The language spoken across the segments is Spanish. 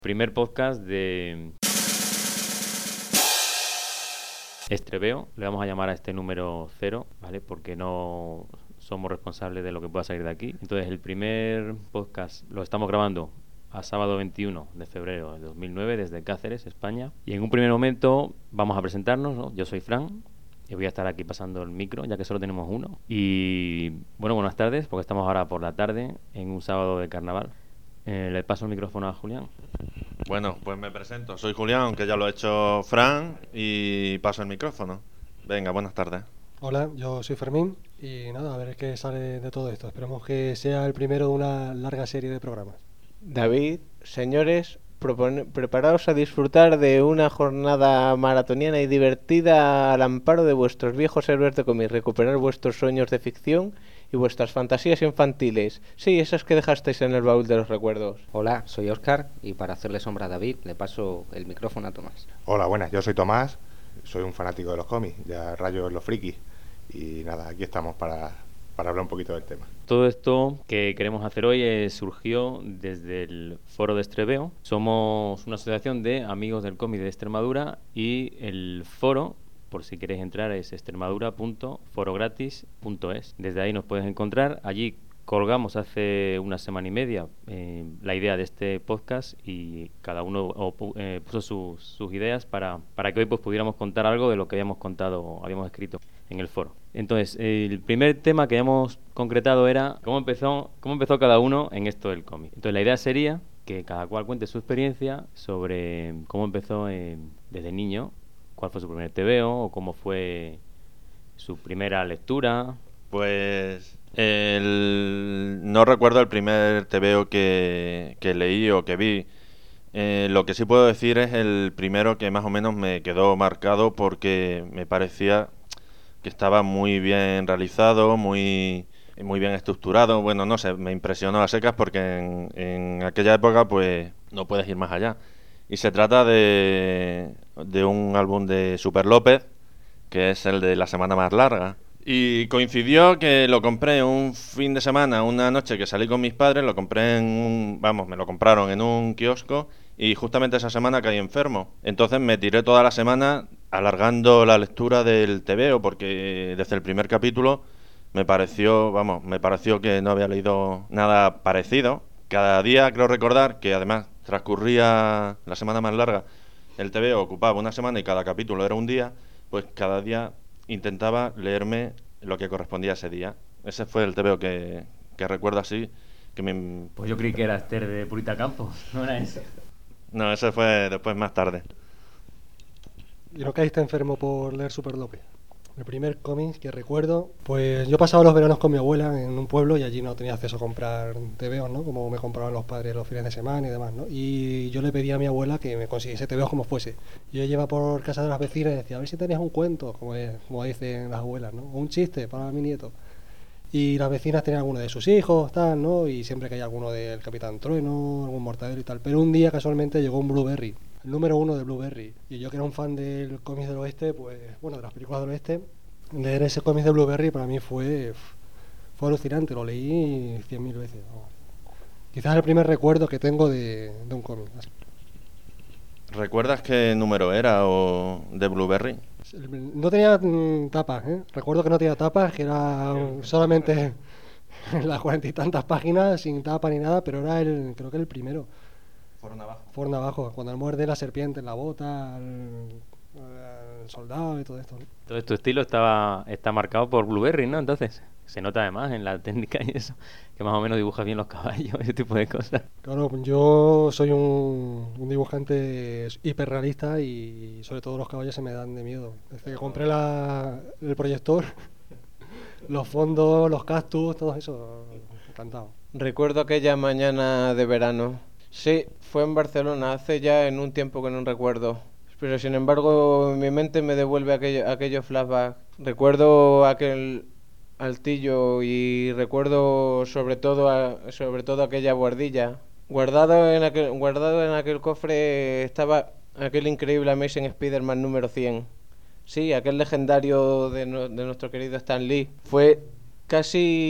Primer podcast de Estreveo. Le vamos a llamar a este número 0, ¿vale? Porque no somos responsables de lo que pueda salir de aquí. Entonces, el primer podcast lo estamos grabando a sábado 21 de febrero de 2009 desde Cáceres, España. Y en un primer momento vamos a presentarnos, ¿no? Yo soy Fran y voy a estar aquí pasando el micro, ya que solo tenemos uno. Y bueno, buenas tardes, porque estamos ahora por la tarde en un sábado de carnaval. Le paso el micrófono a Julián. Bueno, pues me presento. Soy Julián, aunque ya lo ha hecho Fran, y paso el micrófono. Venga, buenas tardes. Hola, yo soy Fermín y nada, a ver qué sale de todo esto. Esperemos que sea el primero de una larga serie de programas. David, señores, preparaos a disfrutar de una jornada maratoniana y divertida al amparo de vuestros viejos héroes de cómic, recuperar vuestros sueños de ficción y vuestras fantasías infantiles. Sí, esas que dejasteis en el baúl de los recuerdos. Hola, soy Óscar y para hacerle sombra a David le paso el micrófono a Tomás. Hola, buenas, yo soy Tomás, soy un fanático de los cómics, ya rayo en los frikis. Y nada, aquí estamos para hablar un poquito del tema. Todo esto que queremos hacer hoy surgió desde el Foro de Estreveo. Somos una asociación de amigos del cómic de Extremadura y el foro, por si queréis entrar, es extremadura.forogratis.es. Desde ahí nos puedes encontrar. Allí colgamos hace una semana y media la idea de este podcast y cada uno puso sus ideas para que hoy pues pudiéramos contar algo de lo que habíamos escrito en el foro. Entonces, el primer tema que habíamos concretado era cómo empezó cada uno en esto del cómic. Entonces, la idea sería que cada cual cuente su experiencia sobre cómo empezó desde niño, cuál fue su primer TVO o cómo fue su primera lectura. Pues no recuerdo el primer TVO que leí o que vi. Lo que sí puedo decir es el primero que más o menos me quedó marcado porque me parecía que estaba muy bien realizado, muy bien estructurado. Bueno, no sé, me impresionó a secas porque en aquella época pues no puedes ir más allá. Y se trata de un álbum de Super López, que es el de La Semana Más Larga. Y coincidió que lo compré un fin de semana, una noche que salí con mis padres, lo compré me lo compraron en un kiosco y justamente esa semana caí enfermo. Entonces me tiré toda la semana alargando la lectura del TVO porque desde el primer capítulo me pareció que no había leído nada parecido. Cada día creo recordar que además transcurría La Semana Más Larga, el TVO ocupaba una semana y cada capítulo era un día, pues cada día intentaba leerme lo que correspondía a ese día. Ese fue el TVO que recuerdo así. Pues yo creí que era Esther de Purita Campos, ¿no era ese? No, ese fue después, más tarde. ¿Y no caíste enfermo por leer Super López? El primer cómic que recuerdo, pues yo pasaba los veranos con mi abuela en un pueblo y allí no tenía acceso a comprar TVOs, ¿no? Como me compraban los padres los fines de semana y demás, ¿no? Y yo le pedí a mi abuela que me consiguiese TVOs como fuese. Yo iba por casa de las vecinas y decía, a ver si tenías un cuento, como dicen las abuelas, ¿no? O un chiste para mi nieto. Y las vecinas tenían alguno de sus hijos, tal, ¿no? Y siempre que hay alguno del Capitán Trueno, algún Mortadelo y tal. Pero un día casualmente llegó un Blueberry, el número 1 de Blueberry. Y yo que era un fan del cómic del oeste, pues, bueno, de las películas del oeste, leer ese cómic de Blueberry para mí fue alucinante, lo leí 100.000 veces. ¿No? Quizás el primer recuerdo que tengo de un cómic. ¿Recuerdas qué número era o de Blueberry? No tenía tapas, ¿eh? Recuerdo que no tenía tapas, que era solamente las 40 y tantas páginas sin tapa ni nada, pero era creo que el primero. Forno abajo, cuando muerde la serpiente en la bota, el soldado y todo esto, ¿no? Todo tu estilo está marcado por Blueberry, ¿no? Entonces, se nota además en la técnica y eso, que más o menos dibujas bien los caballos, ese tipo de cosas. Claro, yo soy un dibujante hiperrealista y sobre todo los caballos se me dan de miedo. Desde que compré el proyector, los fondos, los cactus, todo eso, encantado. Recuerdo aquella mañana de verano. Sí, fue en Barcelona, hace ya en un tiempo que no recuerdo. Pero sin embargo, mi mente me devuelve aquellos flashbacks. Recuerdo aquel altillo y recuerdo sobre todo aquella guardilla. Guardado en aquel cofre estaba aquel increíble Amazing Spider-Man número 100. Sí, aquel legendario de nuestro querido Stan Lee. Fue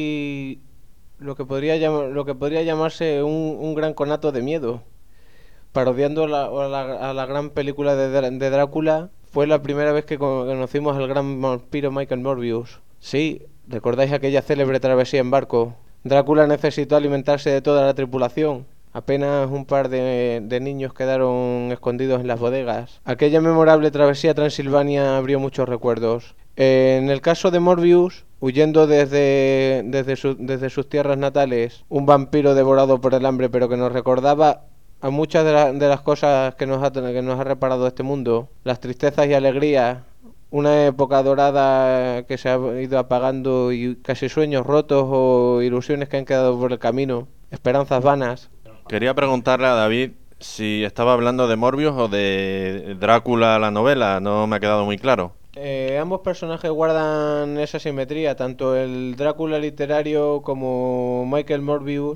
casi lo que podría llamarse un gran conato de miedo. parodiando a la gran película de Drácula, fue la primera vez que conocimos al gran vampiro Michael Morbius. Sí, ¿recordáis aquella célebre travesía en barco? Drácula necesitó alimentarse de toda la tripulación. Apenas un par de niños quedaron escondidos en las bodegas. Aquella memorable travesía a Transilvania abrió muchos recuerdos. En el caso de Morbius, huyendo desde sus tierras natales, un vampiro devorado por el hambre, pero que nos recordaba a muchas de las cosas que nos ha reparado este mundo, las tristezas y alegrías, una época dorada que se ha ido apagando y casi sueños rotos o ilusiones que han quedado por el camino, esperanzas vanas. Quería preguntarle a David si estaba hablando de Morbius o de Drácula, la novela. No me ha quedado muy claro. Ambos personajes guardan esa simetría, tanto el Drácula literario como Michael Morbius.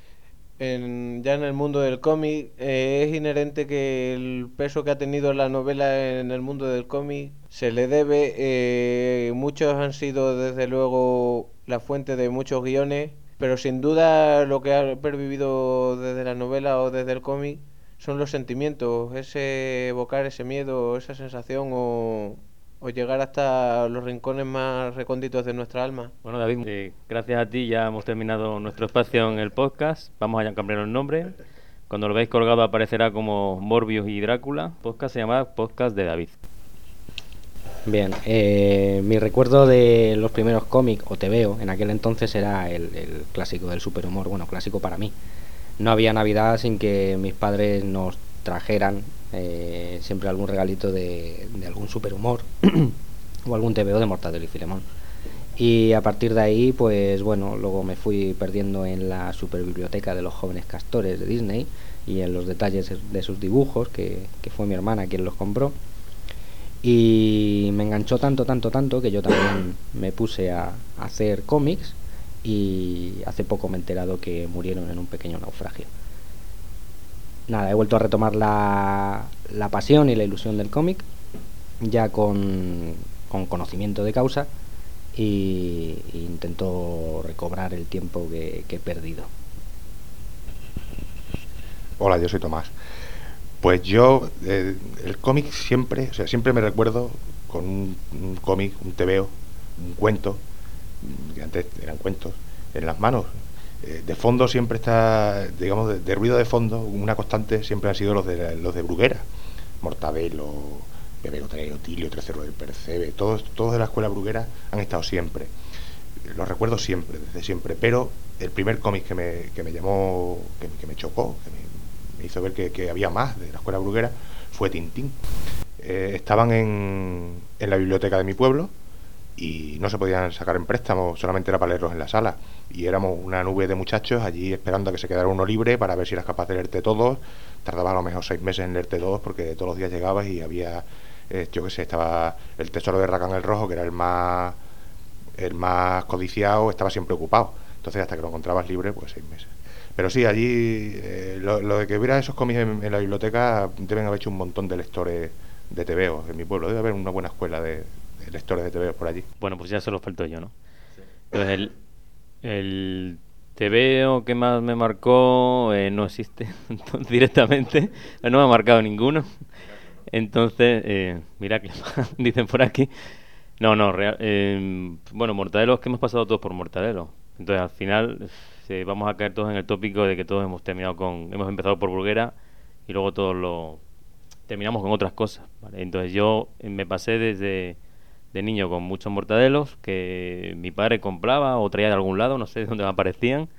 Ya en el mundo del cómic es inherente que el peso que ha tenido la novela en el mundo del cómic se le debe. Muchos han sido desde luego la fuente de muchos guiones, pero sin duda lo que ha pervivido desde la novela o desde el cómic son los sentimientos, ese evocar ese miedo, esa sensación o llegar hasta los rincones más recónditos de nuestra alma. Bueno, David, gracias a ti ya hemos terminado nuestro espacio en el podcast. Vamos a cambiar el nombre. Cuando lo veáis colgado aparecerá como Morbius y Drácula. Podcast se llama Podcast de David. Bien, mi recuerdo de los primeros cómics, o TVO, en aquel entonces era el clásico del superhumor. Bueno, clásico para mí. No había Navidad sin que mis padres nos trajeran siempre algún regalito de algún superhumor o algún TVO de Mortadelo y Filemón. Y a partir de ahí, pues bueno, luego me fui perdiendo en la superbiblioteca de los jóvenes castores de Disney y en los detalles de sus dibujos, que fue mi hermana quien los compró. Y me enganchó tanto que yo también me puse a hacer cómics, y hace poco me he enterado que murieron en un pequeño naufragio. Nada, he vuelto a retomar la pasión y la ilusión del cómic, ya con conocimiento de causa, y intento recobrar el tiempo que he perdido. Hola, yo soy Tomás. Pues yo, el cómic siempre me recuerdo con un cómic, un TVO, un cuento, que antes eran cuentos, en las manos. De fondo siempre está, digamos, de ruido de fondo, una constante siempre han sido los de Bruguera, Mortadelo, Bebé Gotelero, Tilio, Trecero del Percebe, todos de la escuela Bruguera han estado siempre. Los recuerdo siempre, desde siempre, pero el primer cómic que me llamó, que me chocó, me hizo ver que había más de la escuela Bruguera, fue Tintín. Estaban en la biblioteca de mi pueblo y no se podían sacar en préstamo, solamente era para leerlos en la sala, y éramos una nube de muchachos allí esperando a que se quedara uno libre para ver si eras capaz de leerte todos. Tardaba a lo mejor 6 meses en leerte todos, porque todos los días llegabas y había, yo qué sé, estaba el Tesoro de Racán el Rojo, que era el más codiciado, estaba siempre ocupado. Entonces hasta que lo encontrabas libre, pues 6 meses. Pero sí, allí lo de que hubiera esos cómics en la biblioteca, deben haber hecho un montón de lectores de TVO en mi pueblo. Debe haber una buena escuela de lectores de TVO por allí. Bueno, pues ya solo falto yo, ¿no? Entonces el TVO que más me marcó no existe directamente, no me ha marcado ninguno. Entonces, mira que dicen por aquí. No, bueno, Mortadelo, es que hemos pasado todos por Mortadelo. Entonces al final vamos a caer todos en el tópico de que todos hemos empezado por Bruguera y luego todos lo terminamos con otras cosas, ¿vale? Entonces yo me pasé desde de niño con muchos mortadelos que mi padre compraba o traía de algún lado, no sé de dónde me aparecían,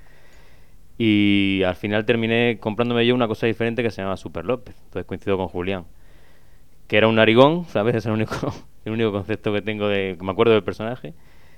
y al final terminé comprándome yo una cosa diferente que se llama Super López. Entonces coincido con Julián, que era un narigón, ¿sabes? Es el único concepto que tengo que me acuerdo del personaje,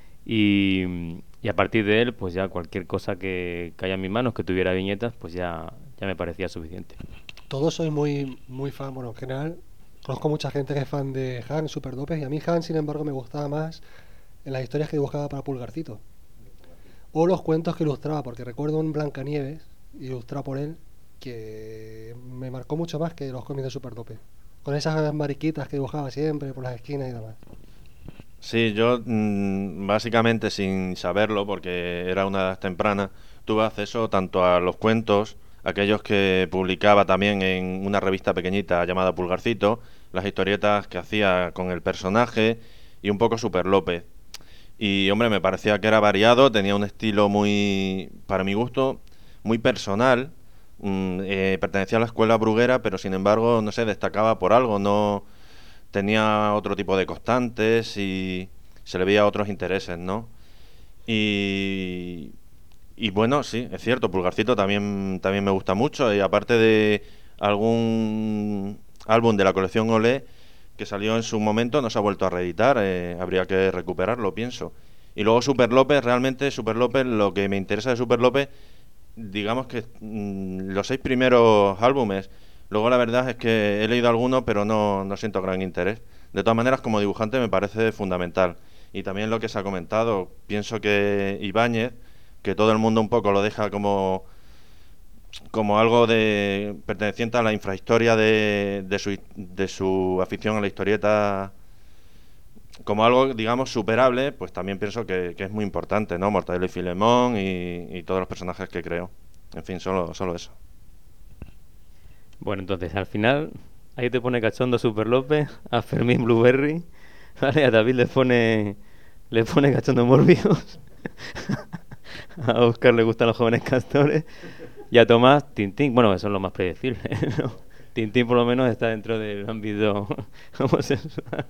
y a partir de él pues ya cualquier cosa que haya en mis manos que tuviera viñetas pues ya me parecía suficiente. Todos soy muy fan, bueno, en general conozco mucha gente que es fan de Han, Super López, y a mí Han, sin embargo, me gustaba más en las historias que dibujaba para Pulgarcito o los cuentos que ilustraba, porque recuerdo un Blancanieves ilustrado por él que me marcó mucho más que los cómics de Super López, con esas mariquitas que dibujaba siempre por las esquinas y demás. Sí, yo básicamente sin saberlo, porque era una edad temprana, tuve acceso tanto a los cuentos, aquellos que publicaba también en una revista pequeñita llamada Pulgarcito, las historietas que hacía con el personaje y un poco Super López. Y hombre, me parecía que era variado, tenía un estilo muy, para mi gusto, muy personal. Pertenecía a la escuela bruguera, pero sin embargo, no sé, destacaba por algo, no tenía otro tipo de constantes y se le veía otros intereses, ¿no? Y, y bueno, sí, es cierto, Pulgarcito también me gusta mucho, y aparte de algún álbum de la colección Olé que salió en su momento, no se ha vuelto a reeditar, habría que recuperarlo, pienso. Y luego Super López, realmente Super López, lo que me interesa de Super López, digamos que los 6 primeros álbumes. Luego la verdad es que he leído algunos, pero no siento gran interés. De todas maneras, como dibujante me parece fundamental. Y también lo que se ha comentado, pienso que Ibáñez, que todo el mundo un poco lo deja como algo de perteneciente a la infrahistoria de su afición a la historieta, como algo, digamos, superable, pues también pienso que es muy importante, ¿no? Mortadelo y Filemón y todos los personajes que creo. En fin, solo eso. Bueno, entonces al final ahí te pone cachondo Super López, a Fermín Blueberry, ¿vale? A David le pone cachondo Morbius, a Oscar le gustan los jóvenes castores y a Tomás Tintín. Bueno, eso es lo más predecible, ¿no? Tintín por lo menos está dentro del ámbito homosexual.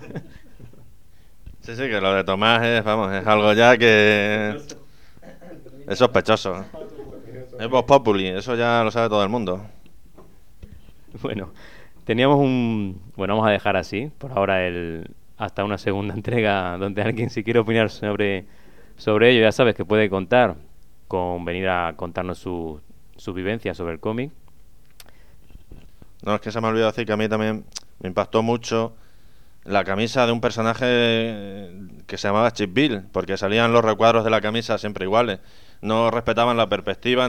Sí, que lo de Tomás es, vamos, es algo ya que es sospechoso. Es Vox Populi, eso ya lo sabe todo el mundo. Bueno, bueno, vamos a dejar así, por ahora hasta una segunda entrega donde alguien si quiere opinar sobre ello, ya sabes que puede contar con venir a contarnos su vivencia sobre el cómic. No, es que se me ha olvidado decir que a mí también me impactó mucho la camisa de un personaje que se llamaba Chip Bill, porque salían los recuadros de la camisa siempre iguales. No respetaban la perspectiva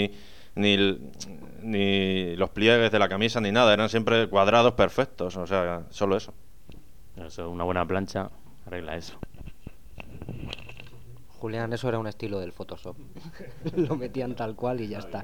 ni los pliegues de la camisa ni nada, eran siempre cuadrados perfectos, o sea, solo eso. Eso, una buena plancha arregla eso. Julián, eso era un estilo del Photoshop. Lo metían tal cual y ya está.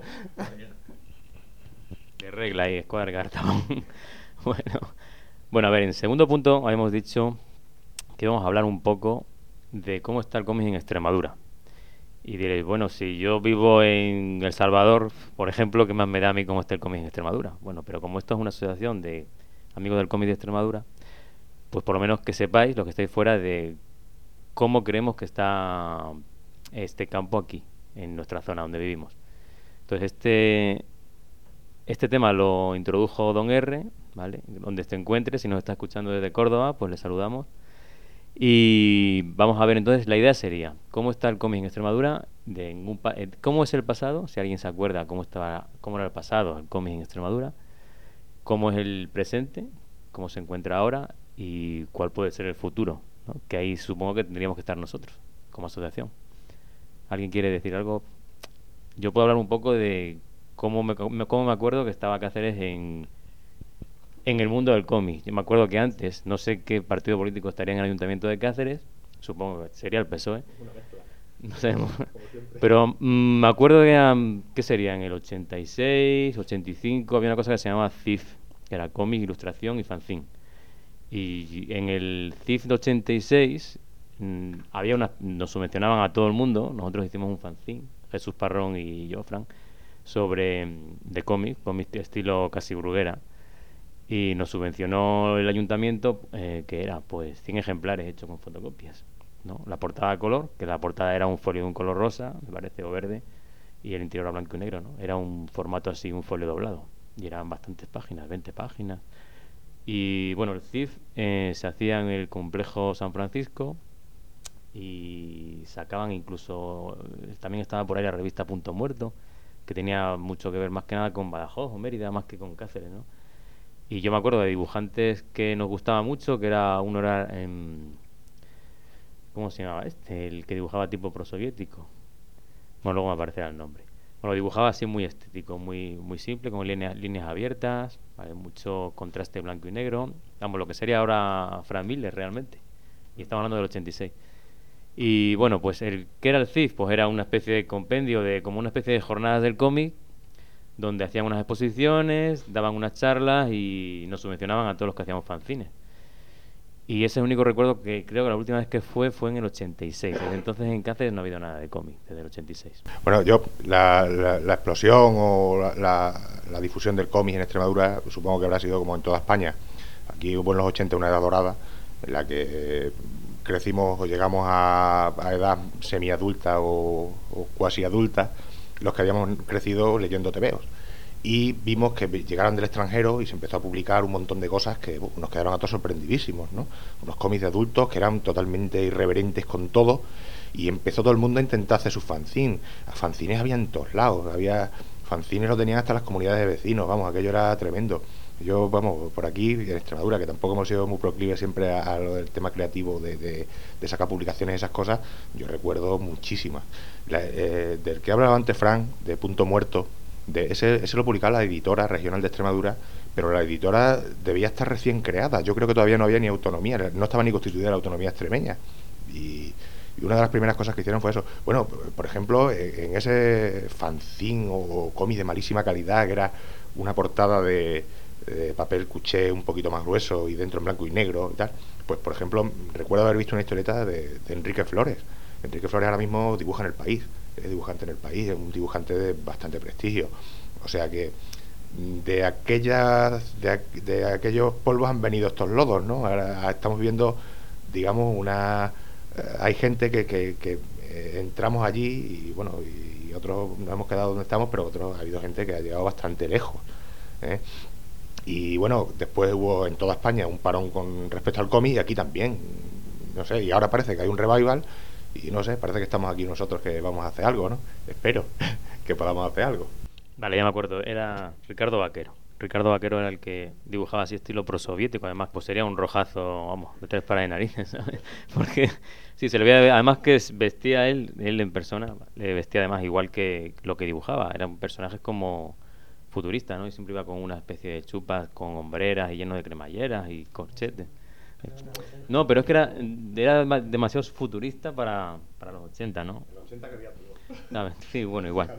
De regla ahí, Escuadra Cartabón. Bueno, a ver, en segundo punto habíamos dicho que vamos a hablar un poco de cómo está el cómic en Extremadura. Y diréis, bueno, si yo vivo en El Salvador, por ejemplo, ¿qué más me da a mí cómo está el cómic en Extremadura? Bueno, pero como esto es una asociación de amigos del cómic de Extremadura, pues por lo menos que sepáis, los que estáis fuera, de cómo creemos que está este campo aquí, en nuestra zona donde vivimos. Entonces, este tema lo introdujo Don R, ¿vale? Donde se encuentre, si nos está escuchando desde Córdoba, pues le saludamos. Y vamos a ver entonces, la idea sería, ¿cómo está el cómic en Extremadura? ¿Cómo es el pasado? Si alguien se acuerda cómo era el pasado, el cómic en Extremadura. ¿Cómo es el presente? ¿Cómo se encuentra ahora? Y cuál puede ser el futuro, ¿no? Que ahí supongo que tendríamos que estar nosotros, como asociación. ¿Alguien quiere decir algo? Yo puedo hablar un poco de cómo me acuerdo que estaba Cáceres en el mundo del cómic. Yo me acuerdo que antes, no sé qué partido político estaría en el Ayuntamiento de Cáceres, supongo que sería el PSOE. No sabemos. Pero me acuerdo que, ¿qué sería? En el 86, 85, había una cosa que se llamaba CIF, que era cómic, ilustración y fanzine. Y en el CIF de 86 nos subvencionaban a todo el mundo. Nosotros hicimos un fanzine, Jesús Parrón y yo, Fran, de cómic de estilo casi bruguera. Y nos subvencionó el ayuntamiento, que era pues 100 ejemplares hechos con fotocopias, ¿no? La portada a color, que la portada era un folio de un color rosa, me parece, o verde, y el interior era blanco y negro, ¿no? Era un formato así, un folio doblado, y eran bastantes páginas, 20 páginas. Y bueno, el CIF se hacía en el complejo San Francisco, y sacaban incluso, también estaba por ahí la revista Punto Muerto, que tenía mucho que ver más que nada con Badajoz o Mérida, más que con Cáceres, ¿no? Y yo me acuerdo de dibujantes que nos gustaba mucho, que uno era ¿cómo se llamaba este? El que dibujaba tipo prosoviético. Bueno, luego me aparecerá el nombre. Bueno, lo dibujaba así muy estético, muy, muy simple, con líneas abiertas, ¿vale? Mucho contraste blanco y negro. Vamos, lo que sería ahora Frank Miller realmente. Y estamos hablando del 86. Y bueno, pues ¿qué era el CIF? Pues era una especie de compendio, como una especie de jornadas del cómic, donde hacían unas exposiciones, daban unas charlas y nos subvencionaban a todos los que hacíamos fanzines. Y ese es el único recuerdo que creo que la última vez que fue en el 86. Desde entonces en Cáceres no ha habido nada de cómic, desde el 86. Bueno, yo, la explosión o la difusión del cómic en Extremadura, supongo que habrá sido como en toda España. Aquí hubo en los 80 una edad dorada en la que crecimos o llegamos a edad semiadulta o cuasi adulta, los que habíamos crecido leyendo tebeos. Y vimos que llegaron del extranjero y se empezó a publicar un montón de cosas que nos quedaron a todos sorprendidísimos, ¿no? Unos cómics de adultos que eran totalmente irreverentes con todo, y empezó todo el mundo a intentar hacer sus fanzines. Fanzines había en todos lados, fanzines lo tenían hasta las comunidades de vecinos, vamos, aquello era tremendo. Yo, vamos, por aquí, en Extremadura, que tampoco hemos sido muy proclives siempre a lo del tema creativo de sacar publicaciones y esas cosas, yo recuerdo muchísimas. Del que hablaba antes Fran, de Punto Muerto, ese lo publicaba la editora regional de Extremadura, pero la editora debía estar recién creada. Yo creo que todavía no había ni autonomía, no estaba ni constituida la autonomía extremeña. Y una de las primeras cosas que hicieron fue eso. Bueno, por ejemplo, en ese fanzine o cómic de malísima calidad, que era una portada de papel cuché un poquito más grueso y dentro en blanco y negro y tal, pues por ejemplo recuerdo haber visto una historieta de Enrique Flores. Enrique Flores ahora mismo dibuja en El País, es dibujante en El País, es un dibujante de bastante prestigio, o sea que de aquellos polvos han venido estos lodos, ¿no? Ahora estamos viendo, digamos, hay gente que entramos allí y bueno, y otros nos hemos quedado donde estamos, pero otros ha habido gente que ha llegado bastante lejos, ¿eh? Y bueno, después hubo en toda España un parón con respecto al cómic, y aquí también, no sé, y ahora parece que hay un revival y no sé, parece que estamos aquí nosotros que vamos a hacer algo, ¿no? Espero que podamos hacer algo. Vale, ya me acuerdo, era Ricardo Vaquero. Ricardo Vaquero era el que dibujaba así estilo prosoviético, además pues sería un rojazo, vamos, de 3 pares de narices, ¿sabes? Porque sí, se le veía, además que vestía él en persona, le vestía además igual que lo que dibujaba, eran personajes como futurista, ¿no? Y siempre iba con una especie de chupas con hombreras y lleno de cremalleras y corchetes. No, pero es que era demasiado futurista para los 80, ¿no? En los 80 que había todo. Sí, bueno, igual.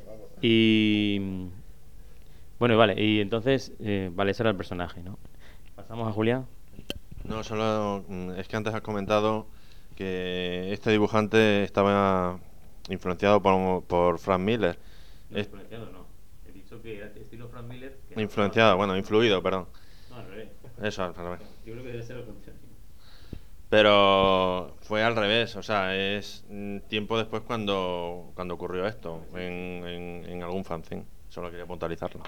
Y bueno, vale, y entonces, vale, ese era el personaje, ¿no? ¿Pasamos a Julián? No, solo es que antes has comentado que este dibujante estaba influenciado por Frank Miller. No, influenciado no. He dicho que era estilo Frank Miller. Influenciado, bueno, influido, perdón. No, al revés. Eso, al revés. Yo creo que debe ser lo contrario. Pero fue al revés, o sea, es tiempo después cuando ocurrió esto en algún fanzine. Solo quería puntualizarlo.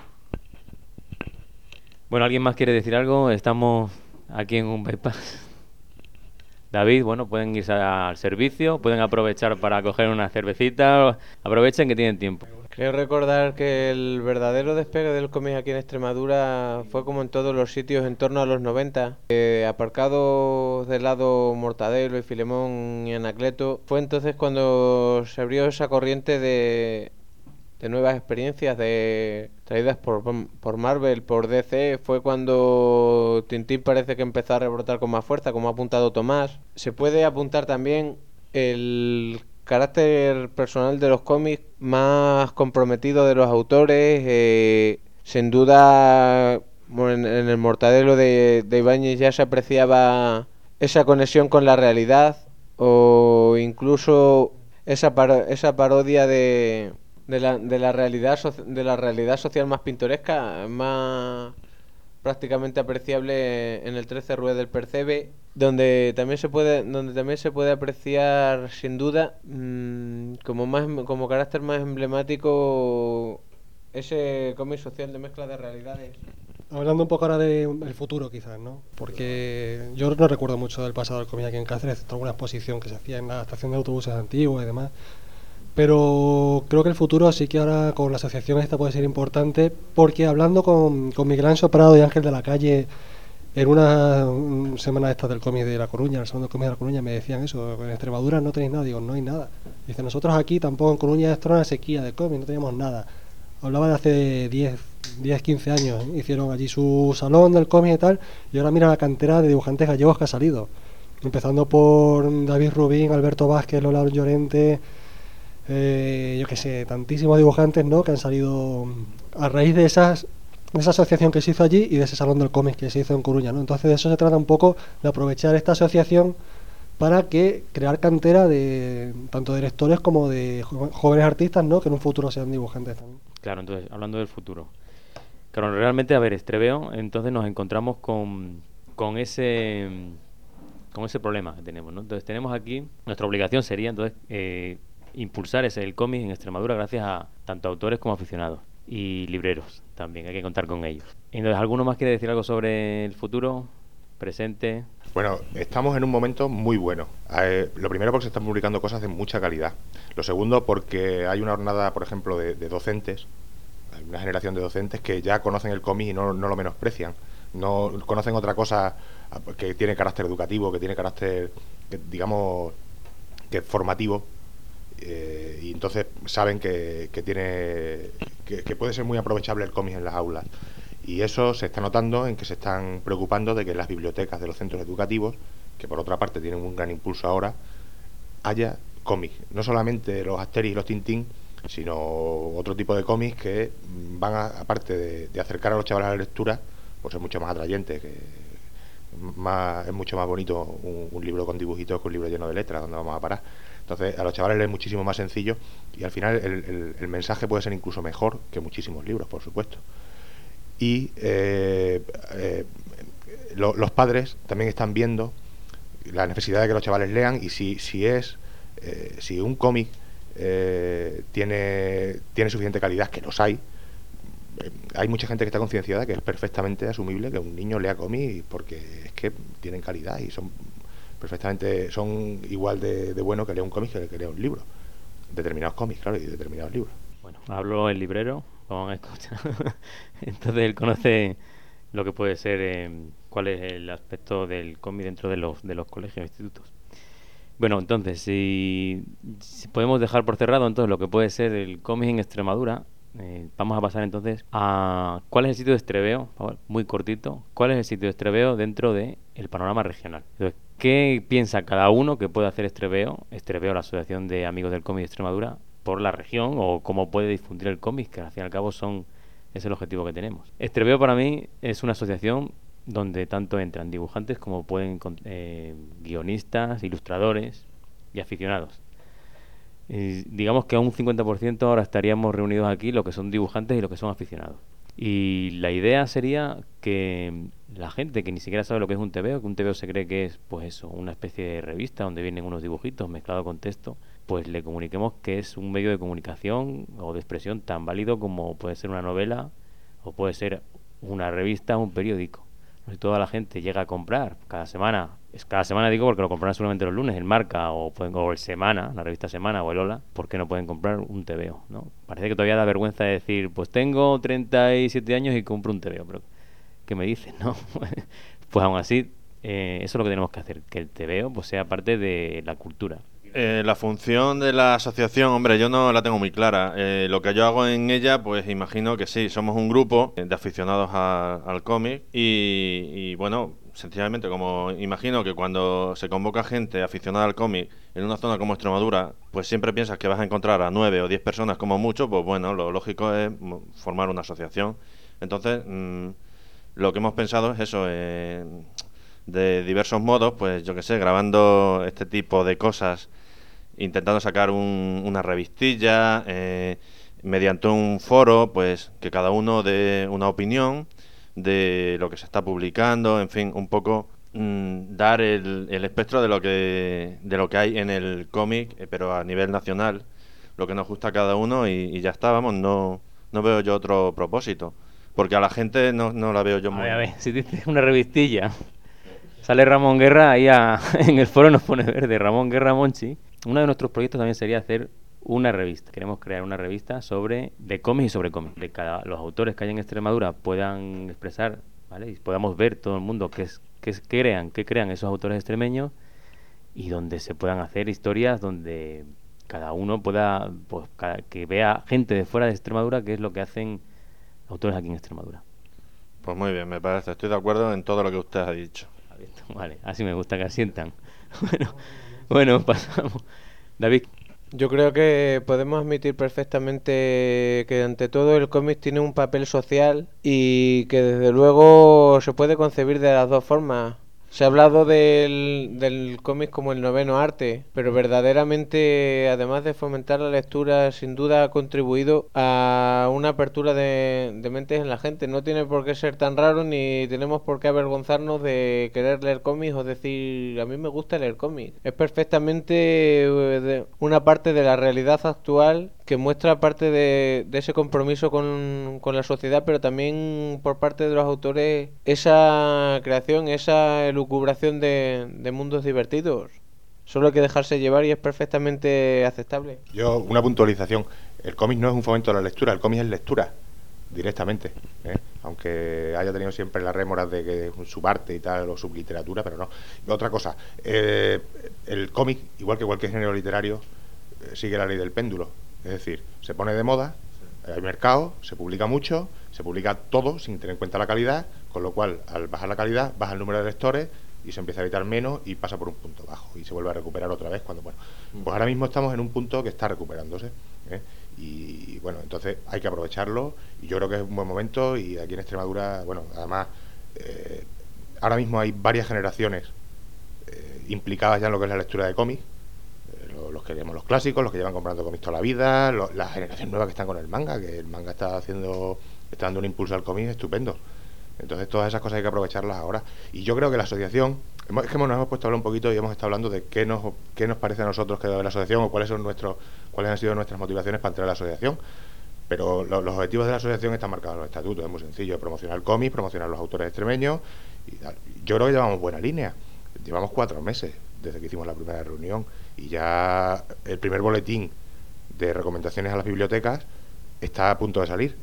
Bueno, ¿alguien más quiere decir algo? Estamos aquí en un bypass. David, bueno, pueden irse al servicio, pueden aprovechar para coger una cervecita, aprovechen que tienen tiempo. Creo recordar que el verdadero despegue del cómic aquí en Extremadura fue como en todos los sitios en torno a los 90. Aparcados del lado Mortadelo y Filemón y Anacleto, fue entonces cuando se abrió esa corriente de nuevas experiencias traídas por Marvel, por DC. Fue cuando Tintín parece que empezó a rebrotar con más fuerza, como ha apuntado Tomás. Se puede apuntar también el carácter personal de los cómics más comprometido de los autores. Sin duda, en el Mortadelo de Ibáñez ya se apreciaba esa conexión con la realidad, o incluso esa parodia de la realidad social más pintoresca, más prácticamente apreciable en el 13 Rue del Percebe, donde también se puede apreciar sin duda como carácter más emblemático ese cómic social de mezcla de realidades. Hablando un poco ahora del futuro, quizás, ¿no? Porque yo no recuerdo mucho del pasado del cómic aquí en Cáceres, excepto alguna exposición que se hacía en la estación de autobuses antigua y demás. Pero creo que el futuro sí que ahora con la asociación esta puede ser importante, porque hablando con Miguel Ángel Prado y Ángel de la Calle en una semana esta del cómic de La Coruña, el segundo cómic de La Coruña, me decían eso: en Extremadura no tenéis nada. Digo, no hay nada. Dice, nosotros aquí tampoco en Coruña esto era una sequía de cómic, no teníamos nada. Hablaba de hace 10, 15 años, ¿eh? Hicieron allí su salón del cómic y tal, y ahora mira la cantera de dibujantes gallegos que ha salido, empezando por David Rubín, Alberto Vázquez, Lola Llorente, yo qué sé, tantísimos dibujantes, ¿no?, que han salido a raíz de esa asociación que se hizo allí y de ese salón del cómic que se hizo en Coruña, ¿no? Entonces de eso se trata un poco, de aprovechar esta asociación para que crear cantera de tanto de lectores como de jóvenes artistas, ¿no? Que en un futuro sean dibujantes también. Claro, entonces, hablando del futuro. Claro, realmente, a ver, Estreveo, entonces nos encontramos con ese problema que tenemos, ¿no? Entonces tenemos aquí, nuestra obligación sería entonces impulsar el cómic en Extremadura gracias a tanto autores como aficionados y libreros también, hay que contar con ellos. Entonces, ¿alguno más quiere decir algo sobre el futuro, presente? Bueno, estamos en un momento muy bueno. Lo primero porque se están publicando cosas de mucha calidad. Lo segundo porque hay una jornada, por ejemplo, de docentes, hay una generación de docentes que ya conocen el cómic y no lo menosprecian. No conocen otra cosa que tiene carácter educativo, que tiene carácter, digamos, que formativo. Y entonces saben que puede ser muy aprovechable el cómic en las aulas. Y eso se está notando en que se están preocupando de que en las bibliotecas de los centros educativos, que por otra parte tienen un gran impulso ahora, haya cómics. No solamente los Asterix y los Tintín, sino otro tipo de cómics que van aparte de acercar a los chavales a la lectura, pues es mucho más atrayente, es mucho más bonito un libro con dibujitos que un libro lleno de letras, donde vamos a parar. Entonces a los chavales les es muchísimo más sencillo y al final el mensaje puede ser incluso mejor que muchísimos libros, por supuesto. Y los padres también están viendo la necesidad de que los chavales lean, y si un cómic tiene suficiente calidad, que los hay mucha gente que está concienciada que es perfectamente asumible que un niño lea cómics porque es que tienen calidad y son igual de bueno que lea un cómic que lea un libro. Determinados cómics, claro, y determinados libros. Bueno, hablo el librero, vamos a escuchar. Entonces él conoce lo que puede ser, cuál es el aspecto del cómic dentro de los colegios e institutos. Bueno, entonces, si podemos dejar por cerrado entonces lo que puede ser el cómic en Extremadura, vamos a pasar entonces a cuál es el sitio de Estreveo, muy cortito, cuál es el sitio de Estreveo dentro del panorama regional. Entonces, ¿qué piensa cada uno que puede hacer Estreveo, la Asociación de Amigos del Cómic de Extremadura, por la región, o cómo puede difundir el cómic, que al fin y al cabo es el objetivo que tenemos? Estreveo para mí es una asociación donde tanto entran dibujantes como pueden guionistas, ilustradores y aficionados. Digamos que a un 50% ahora estaríamos reunidos aquí lo que son dibujantes y lo que son aficionados. Y la idea sería que la gente que ni siquiera sabe lo que es un TVO, que un TVO se cree que es, pues eso, una especie de revista donde vienen unos dibujitos mezclados con texto, pues le comuniquemos que es un medio de comunicación o de expresión tan válido como puede ser una novela o puede ser una revista o un periódico. Si toda la gente llega a comprar cada semana digo porque lo comprarán seguramente los lunes, el Marca o el Semana, la revista Semana o el Hola, ¿por qué no pueden comprar un TVO? ¿No? Parece que todavía da vergüenza de decir, pues tengo 37 años y compro un TVO, pero ¿qué me dicen? ¿No? Pues aún así, eso es lo que tenemos que hacer, que el TVO pues sea parte de la cultura. La función de la asociación, hombre, yo no la tengo muy clara. Lo que yo hago en ella, pues imagino que sí, somos un grupo de aficionados al cómic y bueno, sencillamente, como imagino que cuando se convoca gente aficionada al cómic en una zona como Extremadura, pues siempre piensas que vas a encontrar a 9 o 10 personas como mucho, pues bueno, lo lógico es formar una asociación. Entonces, lo que hemos pensado es eso, de diversos modos, pues yo que sé, grabando este tipo de cosas, intentando sacar una revistilla, mediante un foro, pues que cada uno dé una opinión de lo que se está publicando, en fin, un poco dar el espectro de lo que hay en el cómic, pero a nivel nacional, lo que nos gusta a cada uno y ya está, vamos, no veo yo otro propósito, porque a la gente no la veo yo muy... A ver, si dices una revistilla, sale Ramón Guerra ahí en el foro, nos pone verde, Ramón Guerra Monchi. Uno de nuestros proyectos también sería hacer una revista. Queremos crear una revista de cómics y sobre cómics. Los autores que hay en Extremadura puedan expresar, ¿vale? Y podamos ver todo el mundo qué crean esos autores extremeños, y donde se puedan hacer historias donde cada uno pueda, pues, que vea gente de fuera de Extremadura qué es lo que hacen autores aquí en Extremadura. Pues muy bien, me parece. Estoy de acuerdo en todo lo que usted ha dicho. Vale, así me gusta que asientan. Bueno, pasamos. David. Yo creo que podemos admitir perfectamente que ante todo el cómic tiene un papel social y que desde luego se puede concebir de las dos formas. Se ha hablado del cómic como el noveno arte, pero verdaderamente, además de fomentar la lectura, sin duda ha contribuido a una apertura de mentes en la gente. No tiene por qué ser tan raro ni tenemos por qué avergonzarnos de querer leer cómics o decir, a mí me gusta leer cómics. Es perfectamente una parte de la realidad actual que muestra parte de ese compromiso con la sociedad, pero también por parte de los autores esa creación, esa elucubración de mundos divertidos. Solo hay que dejarse llevar y es perfectamente aceptable. Yo, una puntualización. El cómic no es un fomento de la lectura, el cómic es lectura, directamente. Aunque haya tenido siempre las rémoras de que es un subarte y tal, o subliteratura, pero no. Y otra cosa, el cómic, igual que cualquier género literario, sigue la ley del péndulo. Es decir, se pone de moda, hay mercado, se publica mucho, se publica todo sin tener en cuenta la calidad, con lo cual, al bajar la calidad, baja el número de lectores y se empieza a editar menos y pasa por un punto bajo y se vuelve a recuperar otra vez cuando, bueno, pues ahora mismo estamos en un punto que está recuperándose, y bueno, entonces hay que aprovecharlo y yo creo que es un buen momento. Y aquí en Extremadura, bueno, además ahora mismo hay varias generaciones implicadas ya en lo que es la lectura de cómics, los que leemos los clásicos, los que llevan comprando cómics toda la vida, la generación nueva que están con el manga, que el manga está dando un impulso al cómic estupendo. Entonces todas esas cosas hay que aprovecharlas ahora. Y yo creo que la asociación, es que nos hemos puesto a hablar un poquito y hemos estado hablando de qué nos parece a nosotros que debe haber la asociación o cuáles han sido nuestras motivaciones para entrar a la asociación. Pero los objetivos de la asociación están marcados en los estatutos, es muy sencillo: promocionar el cómic, promocionar los autores extremeños y tal. Yo creo que llevamos buena línea. Llevamos 4 meses desde que hicimos la primera reunión y ya el primer boletín de recomendaciones a las bibliotecas está a punto de salir.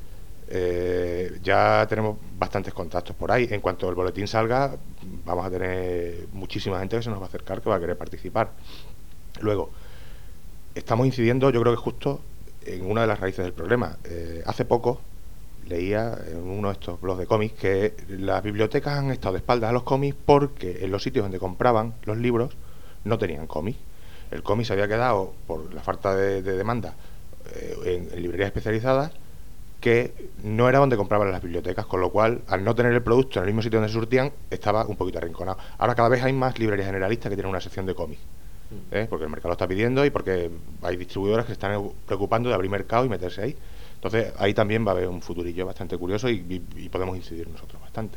Ya tenemos bastantes contactos por ahí. En cuanto el boletín salga, vamos a tener muchísima gente que se nos va a acercar, que va a querer participar. Luego, estamos incidiendo, yo creo que justo en una de las raíces del problema. Hace poco leía en uno de estos blogs de cómics que las bibliotecas han estado de espaldas a los cómics porque en los sitios donde compraban los libros no tenían cómics. El cómic se había quedado, por la falta de demanda, en librerías especializadas, que no era donde compraban las bibliotecas, con lo cual, al no tener el producto en el mismo sitio donde se surtían, estaba un poquito arrinconado. Ahora cada vez hay más librerías generalistas que tienen una sección de cómics, porque el mercado lo está pidiendo y porque hay distribuidores que se están preocupando de abrir mercado y meterse ahí. Entonces ahí también va a haber un futurillo bastante curioso y podemos incidir nosotros bastante.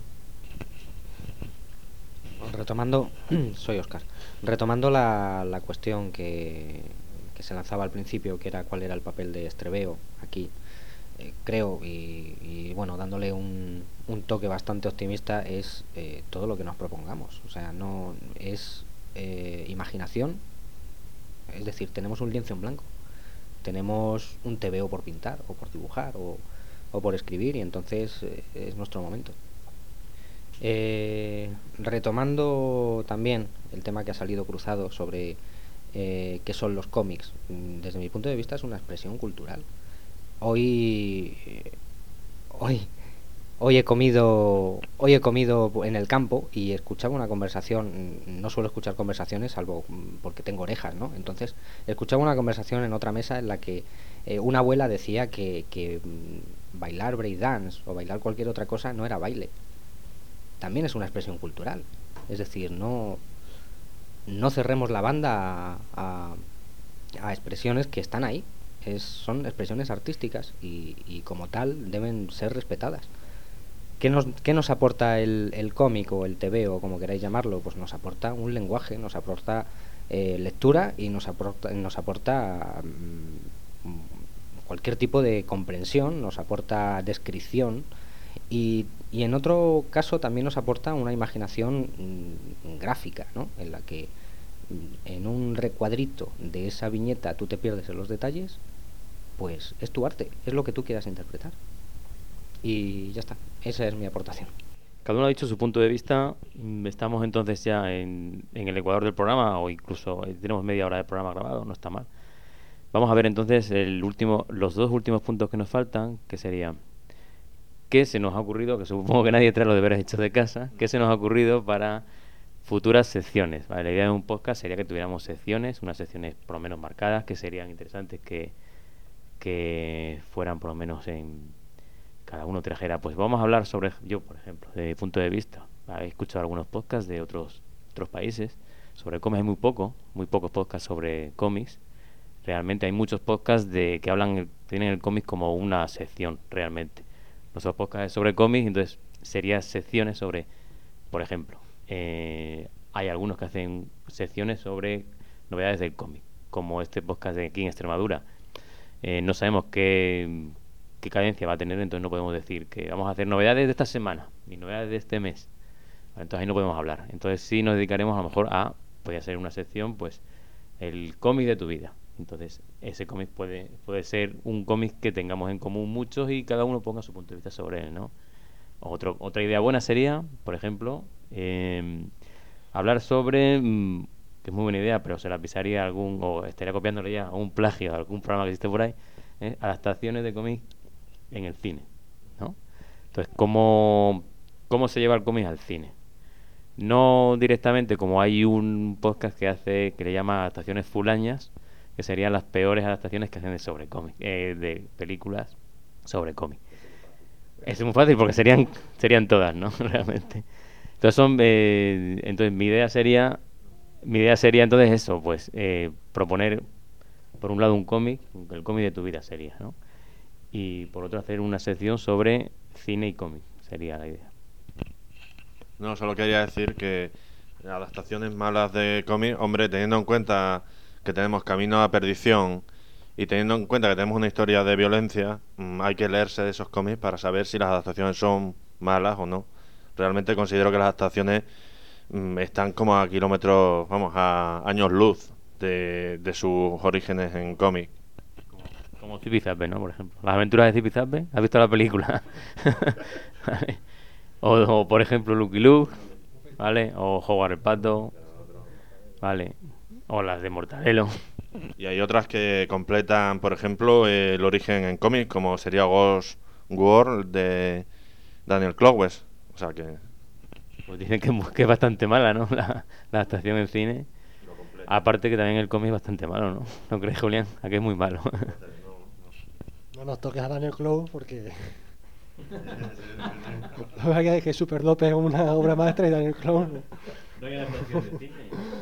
Retomando, soy Óscar. Retomando la cuestión que se lanzaba al principio, que era cuál era el papel de Estrabeo aquí, creo, y bueno, dándole un toque bastante optimista, es todo lo que nos propongamos. O sea, no es imaginación, es decir, tenemos un lienzo en blanco, tenemos un TVO por pintar o por dibujar o por escribir, y entonces es nuestro momento. Retomando también el tema que ha salido cruzado sobre qué son los cómics, desde mi punto de vista es una expresión cultural. Hoy he comido en el campo y escuchaba una conversación. No suelo escuchar conversaciones salvo porque tengo orejas, ¿no? Entonces escuchaba una conversación en otra mesa en la que una abuela decía que bailar breakdance o bailar cualquier otra cosa no era baile. También es una expresión cultural. Es decir, no cerremos la banda a expresiones que están ahí. Son expresiones artísticas y como tal deben ser respetadas. ¿Qué nos aporta el cómic o el TV o como queráis llamarlo? Pues nos aporta un lenguaje, nos aporta lectura y nos aporta cualquier tipo de comprensión, nos aporta descripción y en otro caso también nos aporta una imaginación gráfica, ¿no? En la que en un recuadrito de esa viñeta tú te pierdes en los detalles, pues es tu arte, es lo que tú quieras interpretar. Y ya está, esa es mi aportación. Cada uno ha dicho su punto de vista. Estamos entonces ya en el ecuador del programa, o incluso tenemos media hora de programa grabado, no está mal. Vamos a ver entonces los dos últimos puntos que nos faltan, que serían: ¿qué se nos ha ocurrido? Que supongo que nadie trae los deberes hechos de casa. ¿Qué se nos ha ocurrido para futuras secciones, ¿vale? La idea de un podcast sería que tuviéramos secciones, unas secciones por lo menos marcadas, que serían interesantes que fueran por lo menos en... Cada uno trajera, pues vamos a hablar sobre... Yo, por ejemplo, de mi punto de vista, he escuchado algunos podcasts de otros países sobre cómics. Hay muy pocos podcasts sobre cómics. Realmente hay muchos podcasts que tienen el cómic como una sección, realmente. Los otros podcasts sobre cómics, entonces serían secciones sobre, por ejemplo, hay algunos que hacen secciones sobre novedades del cómic, como este podcast de aquí en Extremadura. No sabemos qué cadencia va a tener, entonces no podemos decir que vamos a hacer novedades de esta semana y novedades de este mes. Entonces ahí no podemos hablar. Entonces sí nos dedicaremos a lo mejor podría ser una sección, pues, el cómic de tu vida. Entonces ese cómic puede ser un cómic que tengamos en común muchos y cada uno ponga su punto de vista sobre él, ¿no? Otra idea buena sería, por ejemplo, hablar sobre, que es muy buena idea, pero se la pisaría o estaría copiándole ya a un plagio a algún programa que existe por ahí, adaptaciones de cómic en el cine, ¿no? Entonces, ¿cómo se lleva el cómic al cine? No directamente, como hay un podcast que le llama adaptaciones fulañas, que serían las peores adaptaciones que hacen sobre cómic, de películas sobre cómic. Es muy fácil porque serían todas, ¿no? Realmente. Entonces entonces mi idea sería entonces eso, pues proponer por un lado un cómic, el cómic de tu vida sería, ¿no? Y por otro hacer una sección sobre cine y cómic, sería la idea. No, solo quería decir que adaptaciones malas de cómic, hombre, teniendo en cuenta que tenemos Camino a Perdición y teniendo en cuenta que tenemos una historia de violencia, hay que leerse de esos cómics para saber si las adaptaciones son malas o no. Realmente considero que las adaptaciones están como a kilómetros, vamos, a años luz de sus orígenes en cómic. Como Zipizape, ¿no? Por ejemplo. Las aventuras de Zipizape. ¿Has visto la película? ¿Vale? O, por ejemplo, Lucky Luke, ¿vale? O Howard el Pato, ¿vale? O las de Mortadelo. Y hay otras que completan, por ejemplo, el origen en cómic, como sería Ghost World de Daniel Clowes. O sea que... Pues dicen que es bastante mala, ¿no? La adaptación en cine. Aparte que también el cómic es bastante malo, ¿no? ¿No crees, Julián? Aquí es muy malo. No nos toques a Daniel Clow porque... La verdad que Super López es una obra maestra y Daniel Clow... No hay adaptación de cine.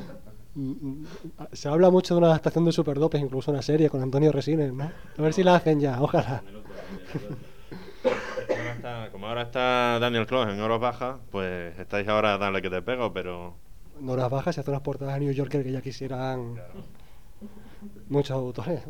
Se habla mucho de una adaptación de Super López, incluso una serie con Antonio Resines, ¿no? A ver si la hacen ya, ojalá. Como ahora está Daniel Clowes en horas bajas, pues estáis ahora a darle que te pego, pero... En horas bajas se hacen unas portadas a New Yorker que ya quisieran muchos autores.